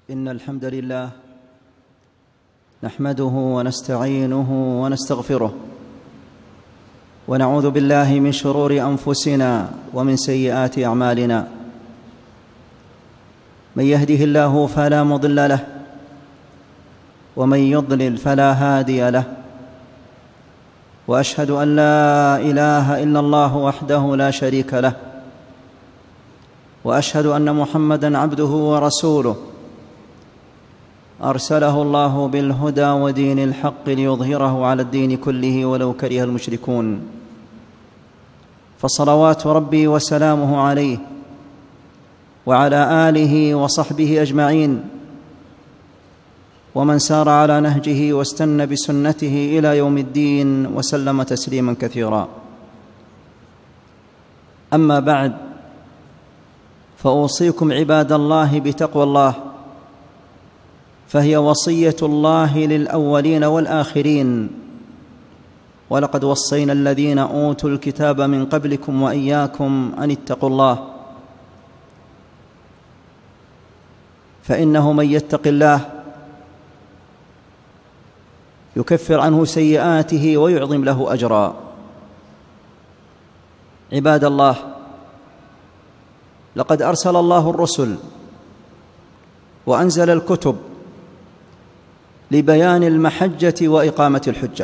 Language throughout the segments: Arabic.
إن الحمد لله نحمده ونستعينه ونستغفره ونعوذ بالله من شرور أنفسنا ومن سيئات أعمالنا. من يهده الله فلا مضل له ومن يضلل فلا هادي له، وأشهد أن لا إله إلا الله وحده لا شريك له، وأشهد أن محمدًا عبده ورسوله أرسله الله بالهدى ودين الحق ليظهره على الدين كله ولو كره المشركون. فصلوات ربي وسلامه عليه وعلى آله وصحبه أجمعين، ومن سار على نهجه واستنى بسنته إلى يوم الدين وسلم تسليماً كثيرا. أما بعد، فأوصيكم عباد الله بتقوى الله، فهي وصية الله للأولين والآخرين، ولقد وصينا الذين أوتوا الكتاب من قبلكم وإياكم أن اتقوا الله، فإنه من يتق الله يكفر عنه سيئاته ويعظم له أجرا. عباد الله، لقد أرسل الله الرسل وأنزل الكتب لبيان المحجة وإقامة الحجة.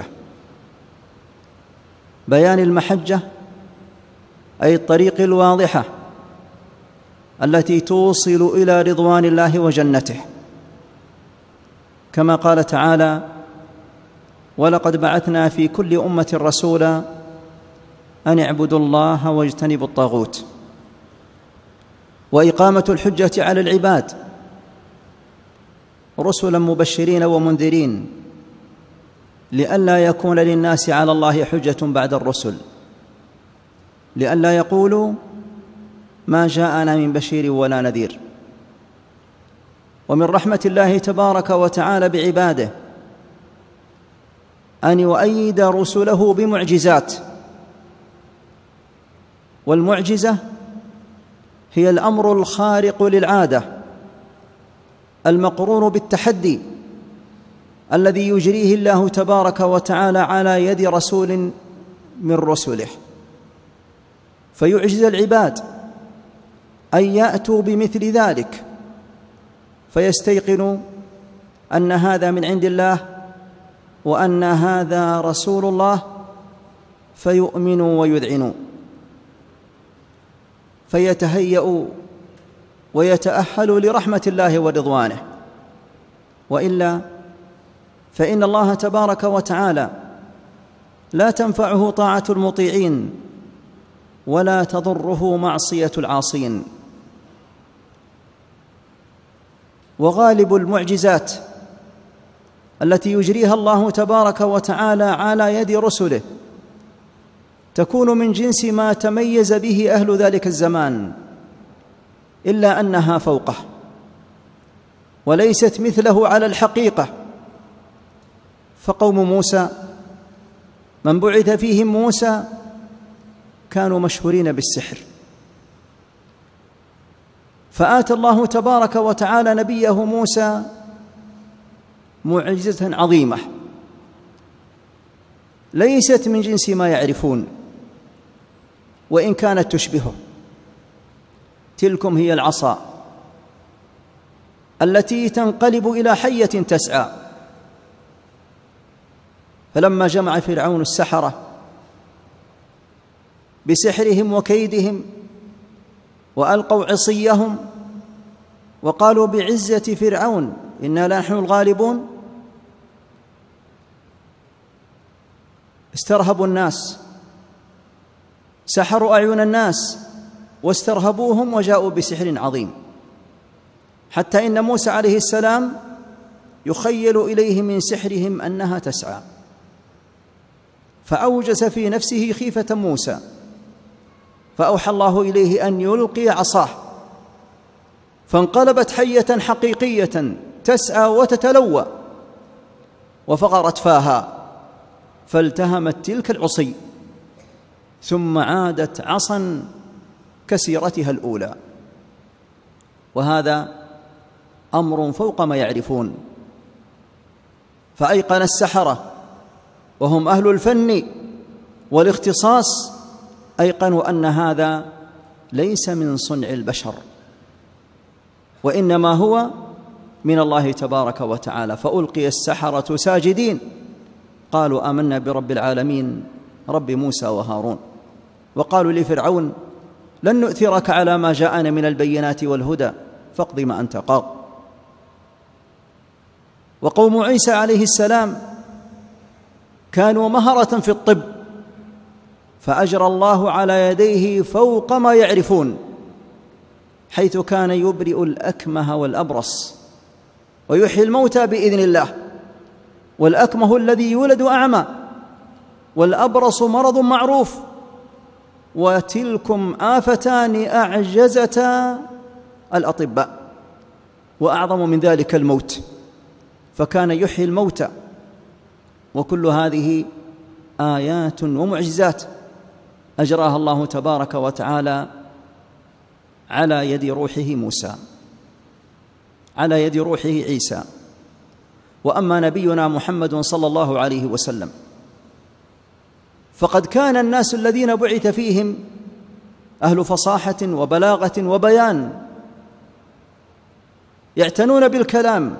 بيان المحجة أي الطريق الواضحة التي توصل إلى رضوان الله وجنته، كما قال تعالى: ولقد بعثنا في كل أمة رسولا أن اعبدوا الله واجتنبوا الطاغوت. وإقامة الحجة على العباد، رسلا مبشرين ومنذرين، لئلا يكون للناس على الله حجة بعد الرسل، لئلا يقولوا ما جاءنا من بشير ولا نذير. ومن رحمة الله تبارك وتعالى بعباده أن يؤيد رسله بمعجزات، والمعجزة هي الأمر الخارق للعادة المقرون بالتحدي الذي يجريه الله تبارك وتعالى على يد رسول من رسله، فيعجز العباد أن يأتوا بمثل ذلك، فيستيقنوا أن هذا من عند الله وأن هذا رسول الله، فيؤمنوا ويذعنوا، فيتهيأوا ويتأهلوا لرحمة الله ورضوانه. وإلا فإن الله تبارك وتعالى لا تنفعه طاعة المطيعين ولا تضره معصية العاصين. وغالب المعجزات التي يجريها الله تبارك وتعالى على يد رسله تكون من جنس ما تميز به أهل ذلك الزمان، إلا أنها فوقه وليست مثله على الحقيقة. فقوم موسى من بعث فيهم موسى كانوا مشهورين بالسحر، فآتى الله تبارك وتعالى نبيه موسى معجزة عظيمة ليست من جنس ما يعرفون، وإن كانت تشبهه. تلكم هي العصا التي تنقلب إلى حية تسعى. فلما جمع فرعون السحرة بسحرهم وكيدهم وألقوا عصيهم وقالوا بعزة فرعون إنا لنحن الغالبون، استرهبوا الناس، سحروا أعين الناس واسترهبوهم وجاءوا بسحر عظيم، حتى إن موسى عليه السلام يخيل إليه من سحرهم أنها تسعى، فأوجس في نفسه خيفة موسى، فأوحى الله إليه أن يلقي عصاه، فانقلبت حية حقيقية تسعى وتتلوى، وفقرت فاها فالتهمت تلك العصي، ثم عادت عصا كسيرتها الأولى. وهذا أمر فوق ما يعرفون. فأيقن السحرة وهم أهل الفن والاختصاص، أيقنوا أن هذا ليس من صنع البشر، وإنما هو من الله تبارك وتعالى. فألقي السحرة ساجدين قالوا آمنا برب العالمين رب موسى وهارون. وقالوا لفرعون لن نؤثرك على ما جاءنا من البينات والهدى فاقض ما أنت قاض. وقوم عيسى عليه السلام كانوا مهرة في الطب، فأجرى الله على يديه فوق ما يعرفون، حيث كان يبرئ الأكمه والأبرص ويحيي الموتى بإذن الله. والأكمه الذي يولد أعمى، والأبرص مرض معروف، وتلكم آفتان أعجزتا الأطباء، وأعظم من ذلك الموت، فكان يحيي الموتى. وكل هذه آيات ومعجزات أجراها الله تبارك وتعالى على يد روحه موسى، على يد روحه عيسى. وأما نبينا محمد صلى الله عليه وسلم فقد كان الناس الذين بعث فيهم أهل فصاحة وبلاغة وبيان، يعتنون بالكلام،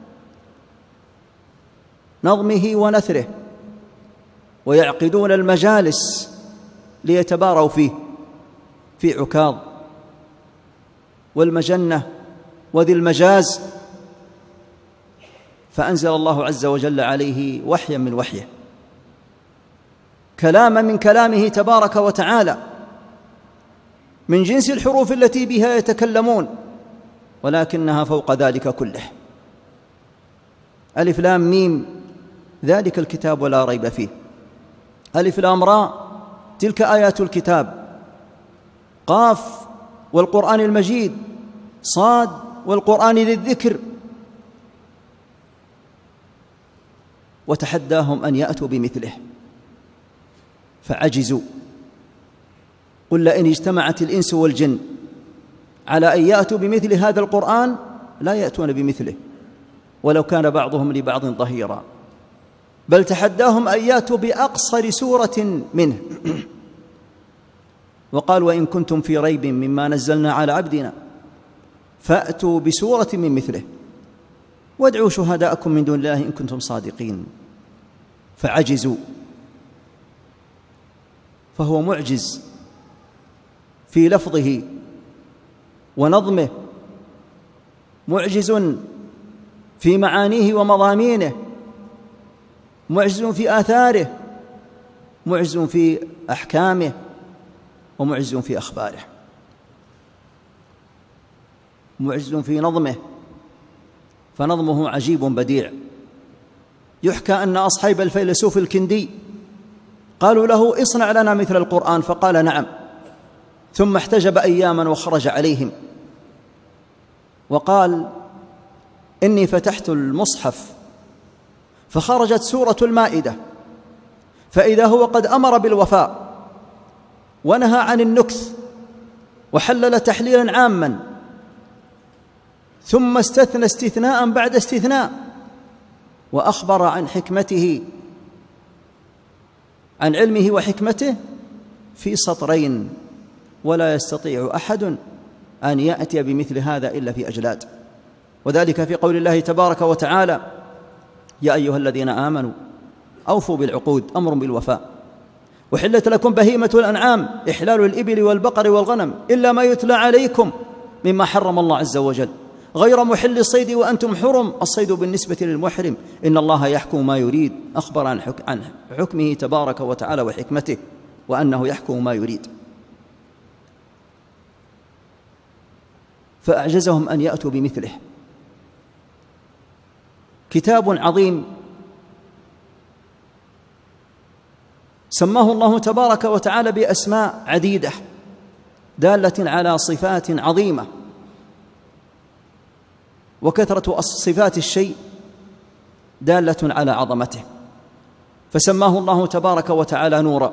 نظمه ونثره، ويعقدون المجالس ليتباروا فيه في عكاظ والمجنة وذي المجاز. فأنزل الله عز وجل عليه وحيا من وحيه، كلاما من كلامه تبارك وتعالى، من جنس الحروف التي بها يتكلمون، ولكنها فوق ذلك كله. ألف لام ميم ذلك الكتاب ولا ريب فيه، ألف لام راء تلك آيات الكتاب، قاف والقرآن المجيد، صاد والقرآن ذي الذكر. وتحداهم أن يأتوا بمثله فعجزوا. قل لئن اجتمعت الإنس والجن على أن يأتوا بمثل هذا القرآن لا يأتون بمثله ولو كان بعضهم لبعض ظهيرا، بل تحداهم أن يأتوا بأقصر سورة منه. وقال وإن كنتم في ريب مما نزلنا على عبدنا فأتوا بسورة من مثله وادعوا شهداءكم من دون الله إن كنتم صادقين. فعجزوا. فهو معجز في لفظه ونظمه، معجز في معانيه ومضامينه، معجز في آثاره، معجز في أحكامه، ومعجز في أخباره، معجز في نظمه، فنظمه عجيب بديع. يحكى أن أصحاب الفيلسوف الكندي قالوا له اصنع لنا مثل القرآن، فقال نعم، ثم احتجب أياما وخرج عليهم وقال إني فتحت المصحف فخرجت سورة المائدة، فإذا هو قد أمر بالوفاء ونهى عن النكث وحلل تحليلا عاما، ثم استثنى استثناء بعد استثناء، وأخبر عن حكمته، عن علمه وحكمته في سطرين، ولا يستطيع أحد أن يأتي بمثل هذا إلا في أجلاد. وذلك في قول الله تبارك وتعالى يا أيها الذين آمنوا أوفوا بالعقود، أمر بالوفاء. وحلت لكم بهيمة الأنعام، إحلال الإبل والبقر والغنم إلا ما يتلى عليكم مما حرم الله عز وجل، غير محل الصيد وأنتم حرم، الصيد بالنسبة للمحرم، إن الله يحكم ما يريد. أخبر عن حكمه تبارك وتعالى وحكمته، وأنه يحكم ما يريد. فأعجزهم أن يأتوا بمثله. كتاب عظيم سماه الله تبارك وتعالى بأسماء عديدة دالة على صفات عظيمة، وكثرة صفات الشيء دالة على عظمته. فسماه الله تبارك وتعالى نورا،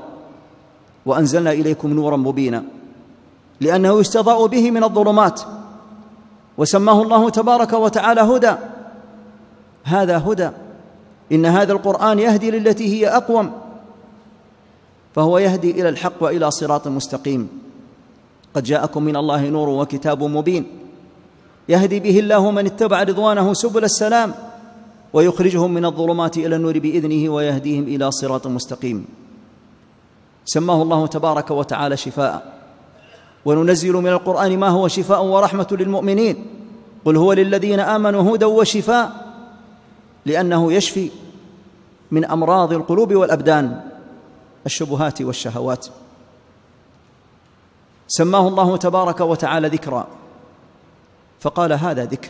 وأنزلنا إليكم نورا مبينا، لأنه يستضاء به من الظلمات وسماه الله تبارك وتعالى هدى. هذا هدى، إن هذا القرآن يهدي للتي هي أقوم، فهو يهدي إلى الحق وإلى صراط مستقيم. قد جاءكم من الله نور وكتاب مبين يهدي به الله من اتبع رضوانه سبل السلام ويخرجهم من الظلمات إلى النور بإذنه ويهديهم إلى صراط مستقيم. سماه الله تبارك وتعالى شفاء، وننزل من القرآن ما هو شفاء ورحمة للمؤمنين. قل هو للذين آمنوا هدى وشفاء، لأنه يشفي من أمراض القلوب والأبدان، الشبهات والشهوات. سماه الله تبارك وتعالى ذكرا، فقال هذا ذكر،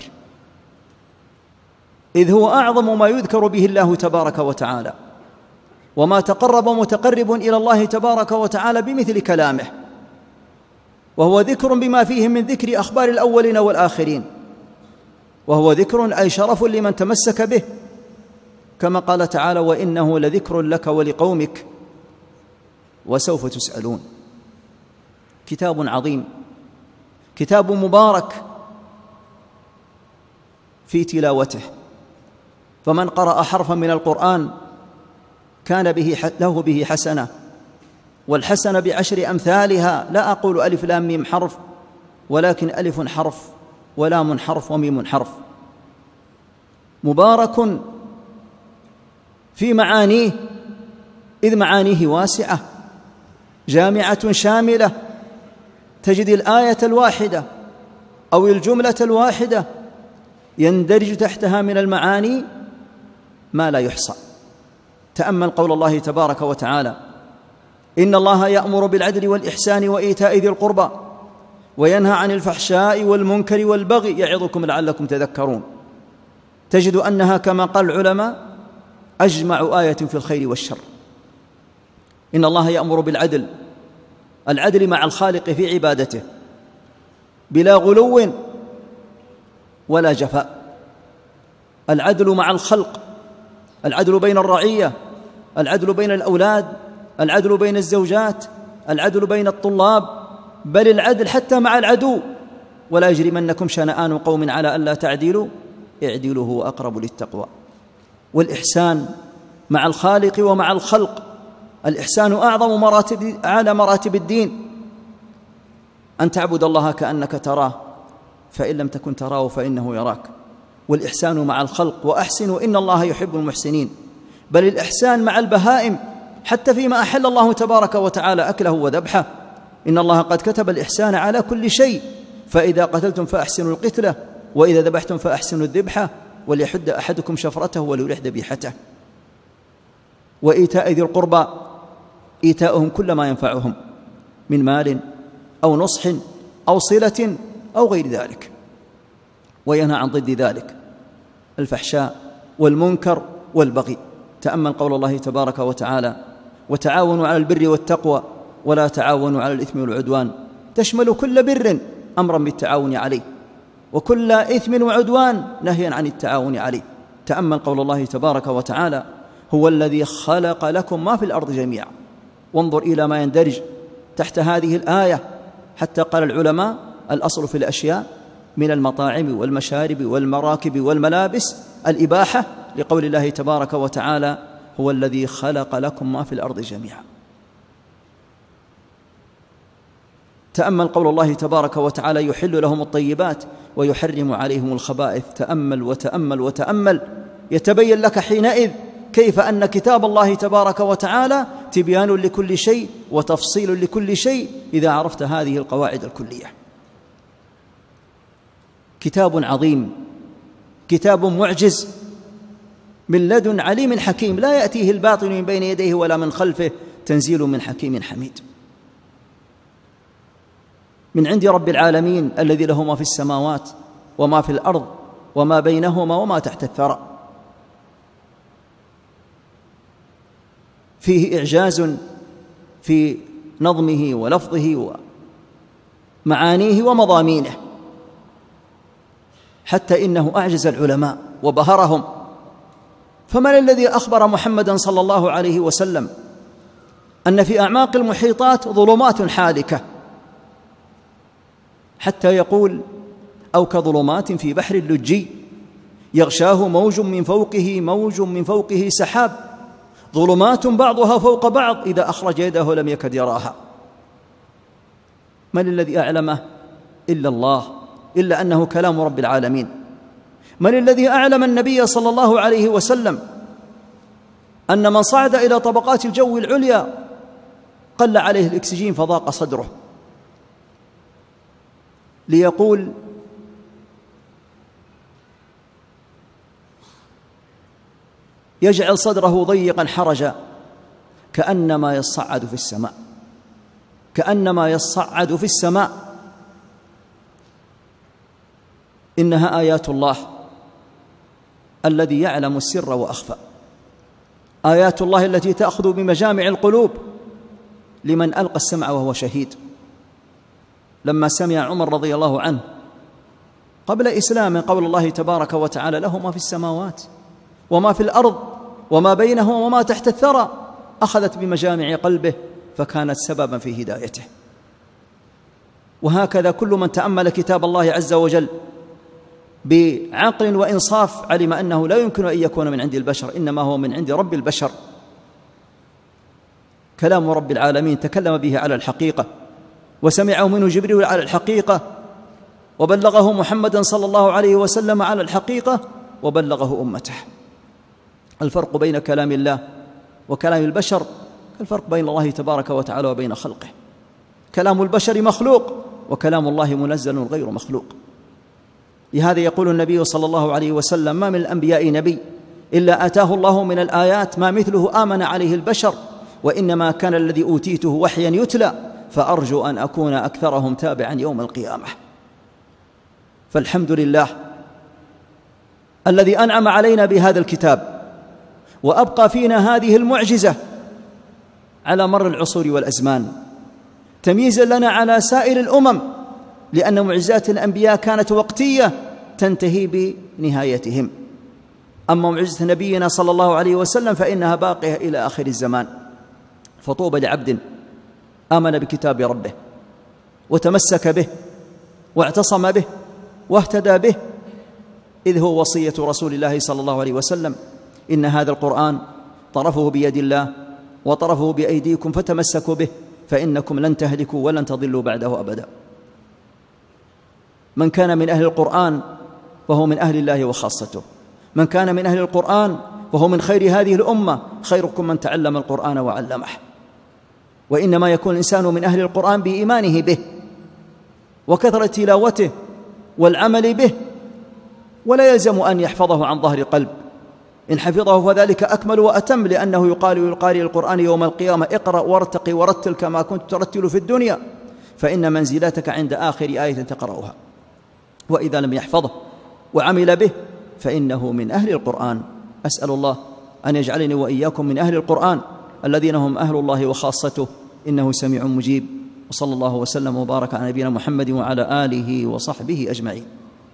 إذ هو أعظم ما يذكر به الله تبارك وتعالى، وما تقرب متقرب إلى الله تبارك وتعالى بمثل كلامه، وهو ذكر بما فيه من ذكر أخبار الأولين والآخرين، وهو ذكر أي شرف لمن تمسك به، كما قال تعالى: وإنه لذكر لك ولقومك وسوف تسألون. كتاب عظيم، كتاب مبارك في تلاوته، فمن قرأ حرفا من القرآن كان له به حسنة، والحسنة ب10 أمثالها. لا أقول ألف لام ميم حرف، ولكن ألف حرف ولام حرف وميم حرف. مبارك في معانيه، إذ معانيه واسعة جامعة شاملة، تجد الآية الواحدة أو الجملة الواحدة يندرج تحتها من المعاني ما لا يحصى. تأمل قول الله تبارك وتعالى: إن الله يأمر بالعدل والإحسان وإيتاء ذي القربى وينهى عن الفحشاء والمنكر والبغي يعظكم لعلكم تذكرون. تجد أنها كما قال العلماء أجمع آية في الخير والشر. إن الله يأمر بالعدل، العدل مع الخالق في عبادته بلا غلو ولا جفاء، العدل مع الخلق، العدل بين الرعية، العدل بين الأولاد، العدل بين الزوجات، العدل بين الطلاب، بل العدل حتى مع العدو. ولا يجرمنكم شنآن قوم على ألا تعدلوا اعدلوا هو أقرب للتقوى. والإحسان مع الخالق ومع الخلق، الإحسان أعلى مراتب الدين، أن تعبد الله كأنك تراه فإن لم تكن تراه فإنه يراك. والإحسان مع الخلق، وأحسنوا إن الله يحب المحسنين. بل الإحسان مع البهائم حتى فيما أحل الله تبارك وتعالى أكله وذبحه. إن الله قد كتب الإحسان على كل شيء، فإذا قتلتم فأحسنوا القتلة وإذا ذبحتم فأحسنوا الذبحة وليحد أحدكم شفرته وليرح ذبيحته. وإيتاء ذي القربى، إيتاؤهم كل ما ينفعهم من مال أو نصح أو صلة أو غير ذلك. وينهى عن ضد ذلك الفحشاء والمنكر والبغي. تأمل قول الله تبارك وتعالى: وتعاونوا على البر والتقوى ولا تعاونوا على الإثم والعدوان. تشمل كل بر أمرا بالتعاون عليه، وكل إثم وعدوان نهيا عن التعاون عليه. تأمل قول الله تبارك وتعالى: هو الذي خلق لكم ما في الأرض جميعا. وانظر إلى ما يندرج تحت هذه الآية، حتى قال العلماء: الأصل في الأشياء من المطاعم والمشارب والمراكب والملابس الإباحة، لقول الله تبارك وتعالى: هو الذي خلق لكم ما في الأرض جميعا. تأمل قول الله تبارك وتعالى: يحل لهم الطيبات ويحرم عليهم الخبائث. تأمل وتأمل وتأمل، يتبين لك حينئذ كيف أن كتاب الله تبارك وتعالى تبيان لكل شيء وتفصيل لكل شيء إذا عرفت هذه القواعد الكلية. كتاب عظيم، كتاب معجز من لدن عليم حكيم، لا يأتيه الباطل من بين يديه ولا من خلفه، تنزيل من حكيم حميد. من عند رب العالمين الذي له ما في السماوات وما في الأرض وما بينهما وما تحت الثرى. فيه إعجاز في نظمه ولفظه ومعانيه ومضامينه، حتى إنه أعجز العلماء وبهرهم. فمن الذي أخبر محمدًا صلى الله عليه وسلم أن في أعماق المحيطات ظلمات حالكة، حتى يقول: أو كظلمات في بحر اللجي يغشاه موج من فوقه سحاب ظلمات بعضها فوق بعض إذا أخرج يده لم يكد يراها. من الذي أعلمه إلا الله، إلا أنه كلام رب العالمين. من الذي أعلم النبي صلى الله عليه وسلم أن من صعد إلى طبقات الجو العليا قل عليه الأكسجين فضاق صدره، ليقول يجعل صدره ضيقا حرجا كأنما يصعد في السماء. إنها آيات الله الذي يعلم السر وأخفى، آيات الله التي تأخذ بمجامع القلوب لمن ألقى السمع وهو شهيد. لما سمع عمر رضي الله عنه قبل إسلام قول الله تبارك وتعالى له ما في السماوات وما في الأرض وما بينهما وما تحت الثرى، أخذت بمجامع قلبه فكانت سببا في هدايته. وهكذا كل من تأمل كتاب الله عز وجل بعقل وإنصاف علم أنه لا يمكن أن يكون من عند البشر، إنما هو من عند رب البشر. كلام رب العالمين تكلم به على الحقيقة، وسمعه منه جبريل على الحقيقة، وبلغه محمدا صلى الله عليه وسلم على الحقيقة، وبلغه أمته. الفرق بين كلام الله وكلام البشر كالفرق بين الله تبارك وتعالى وبين خلقه. كلام البشر مخلوق وكلام الله منزل غير مخلوق. لهذا يقول النبي صلى الله عليه وسلم ما من الأنبياء نبي إلا آتاه الله من الآيات ما مثله آمن عليه البشر، وإنما كان الذي أوتيته وحيا يتلى، فأرجو أن أكون أكثرهم تابعا يوم القيامة. فالحمد لله الذي أنعم علينا بهذا الكتاب وأبقى فينا هذه المعجزة على مر العصور والأزمان تمييزا لنا على سائر الأمم، لأن معجزات الأنبياء كانت وقتية تنتهي بنهايتهم، أما معجزة نبينا صلى الله عليه وسلم فإنها باقية إلى آخر الزمان. فطوبى لعبد آمن بكتاب ربه وتمسك به واعتصم به واهتدى به، إذ هو وصية رسول الله صلى الله عليه وسلم: إن هذا القرآن طرفه بيد الله وطرفه بأيديكم فتمسكوا به فإنكم لن تهلكوا ولن تضلوا بعده أبدا. من كان من أهل القرآن فهو من أهل الله وخاصته، من كان من أهل القرآن فهو من خير هذه الأمة، خيركم من تعلم القرآن وعلمه. وإنما يكون الإنسان من أهل القرآن بإيمانه به وكثرة تلاوته والعمل به، ولا يلزم أن يحفظه عن ظهر قلب، إن حفظه فذلك أكمل وأتم، لأنه يقال للقارئ القرآن يوم القيامة: اقرأ وارتقي ورتل كما كنت ترتل في الدنيا، فإن منزلتك عند آخر آية تقرأها. وإذا لم يحفظه وعمل به فإنه من أهل القرآن. أسأل الله أن يجعلني وإياكم من أهل القرآن الذين هم أهل الله وخاصته، إنه سميع مجيب. وصلى الله وسلم وبارك على نبينا محمد وعلى آله وصحبه أجمعين.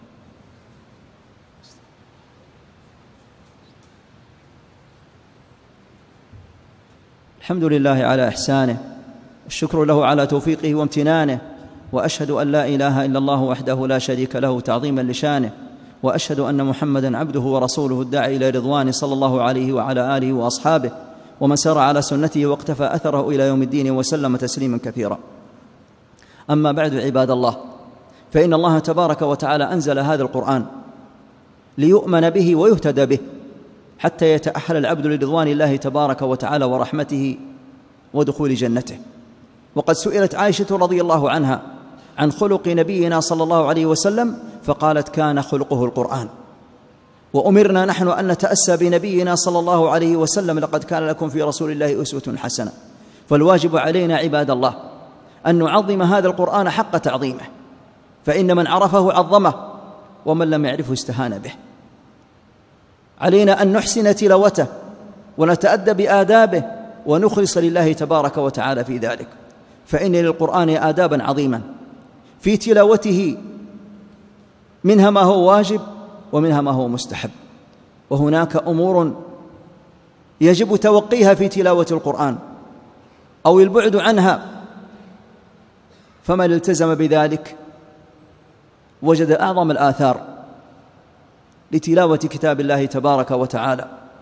الحمد لله على إحسانه، الشكر له على توفيقه وامتنانه، وأشهد أن لا إله إلا الله وحده لا شريك له تعظيما لشانه، وأشهد أن محمدا عبده ورسوله الداعي إلى رضوانه صلى الله عليه وعلى آله وأصحابه ومن سار على سنته واقتفى أثره إلى يوم الدين وسلم تسليما كثيرا. أما بعد عباد الله، فإن الله تبارك وتعالى أنزل هذا القرآن ليؤمن به ويهتدى به حتى يتأهل العبد لرضوان الله تبارك وتعالى ورحمته ودخول جنته. وقد سئلت عائشة رضي الله عنها عن خلق نبينا صلى الله عليه وسلم فقالت: كان خلقه القرآن. وأمرنا نحن أن نتأسى بنبينا صلى الله عليه وسلم: لقد كان لكم في رسول الله أسوة حسنة. فالواجب علينا عباد الله أن نعظم هذا القرآن حق تعظيمه، فإن من عرفه عظمه ومن لم يعرفه استهان به. علينا أن نحسن تلاوته ونتأدب بآدابه ونخلص لله تبارك وتعالى في ذلك، فإن للقرآن آدابا عظيما في تلاوته، منها ما هو واجب ومنها ما هو مستحب، وهناك أمور يجب توقيها في تلاوة القرآن أو البعد عنها، فمن التزم بذلك وجد أعظم الآثار لتلاوة كتاب الله تبارك وتعالى،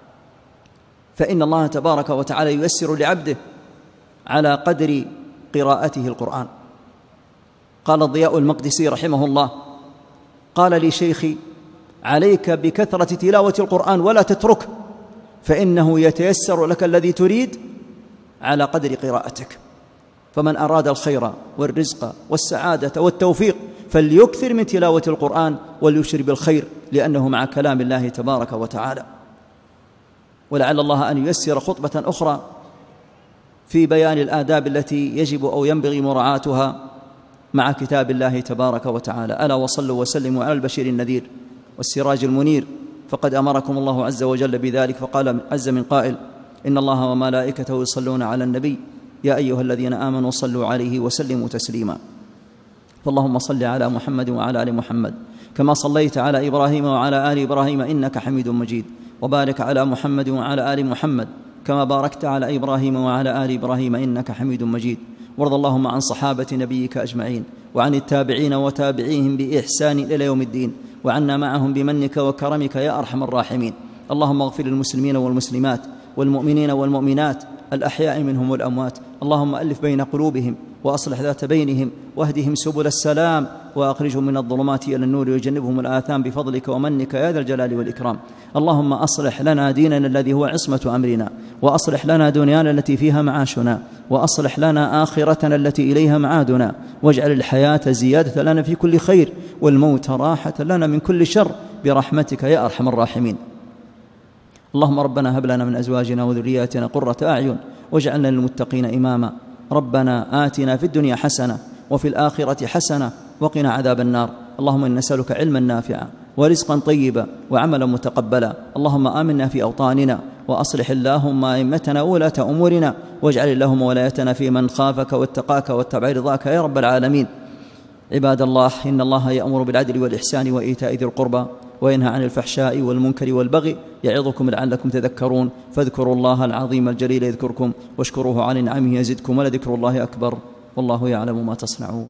فإن الله تبارك وتعالى ييسر لعبده على قدر قراءته القرآن. قال الضياء المقدسي رحمه الله: قال لي شيخي: عليك بكثرة تلاوة القرآن ولا تتركه، فإنه يتيسر لك الذي تريد على قدر قراءتك. فمن أراد الخير والرزق والسعادة والتوفيق فليكثر من تلاوة القرآن وليشر بالخير، لأنه مع كلام الله تبارك وتعالى. ولعل الله أن ييسر خطبة أخرى في بيان الآداب التي يجب أو ينبغي مراعاتها مع كتاب الله تبارك وتعالى. ألا وصلوا وسلموا على البشير النذير والسراج المنير، فقد أمركم الله عز وجل بذلك، فقال عز من قائل: إن الله وملائكته يصلون على النبي يا أيها الذين آمنوا صلوا عليه وسلموا تسليما. فاللهم صل على محمد وعلى آل محمد كما صليت على إبراهيم وعلى آل إبراهيم إنك حميد مجيد، وبارك على محمد وعلى آل محمد كما باركت على إبراهيم وعلى آل إبراهيم إنك حميد مجيد. وارض اللهم عن صحابة نبيك أجمعين، وعن التابعين وتابعيهم بإحسان إلى يوم الدين، وعنا معهم بمنك وكرمك يا أرحم الراحمين. اللهم اغفر للمسلمين والمسلمات والمؤمنين والمؤمنات الأحياء منهم والأموات. اللهم ألف بين قلوبهم وأصلح ذات بينهم، واهدهم سبل السلام، وأخرجهم من الظلمات إلى النور، وجنبهم الآثام بفضلك ومنك يا ذا الجلال والإكرام. اللهم أصلح لنا ديننا الذي هو عصمة أمرنا، وأصلح لنا دنيانا التي فيها معاشنا، وأصلح لنا آخرتنا التي إليها معادنا، واجعل الحياة زيادة لنا في كل خير، والموت راحة لنا من كل شر، برحمتك يا أرحم الراحمين. اللهم ربنا هب لنا من أزواجنا وذرياتنا قرة أعين واجعلنا للمتقين إماما. ربنا آتنا في الدنيا حسنة وفي الآخرة حسنة وقنا عذاب النار. اللهم إنا نسألك علما نافعا ورزقا طيبا وعملا متقبلا. اللهم آمنا في أوطاننا، وأصلح اللهم أئمتنا وولاة أمورنا، واجعل اللهم ولايتنا في من خافك واتقاك واتبع رضاك يا رب العالمين. عباد الله، إن الله يأمر بالعدل والإحسان وإيتاء ذي القربى وينهى عن الفحشاء والمنكر والبغي يعظكم لعلكم تذكرون. فاذكروا الله العظيم الجليل يذكركم، واشكروه على نعمه يزدكم، ولذكر الله أكبر، والله يعلم ما تصنعون.